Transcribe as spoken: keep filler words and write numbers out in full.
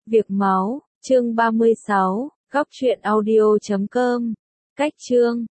Việc máu, chương ba mươi sáu, góc truyện audio chấm com. Cách chương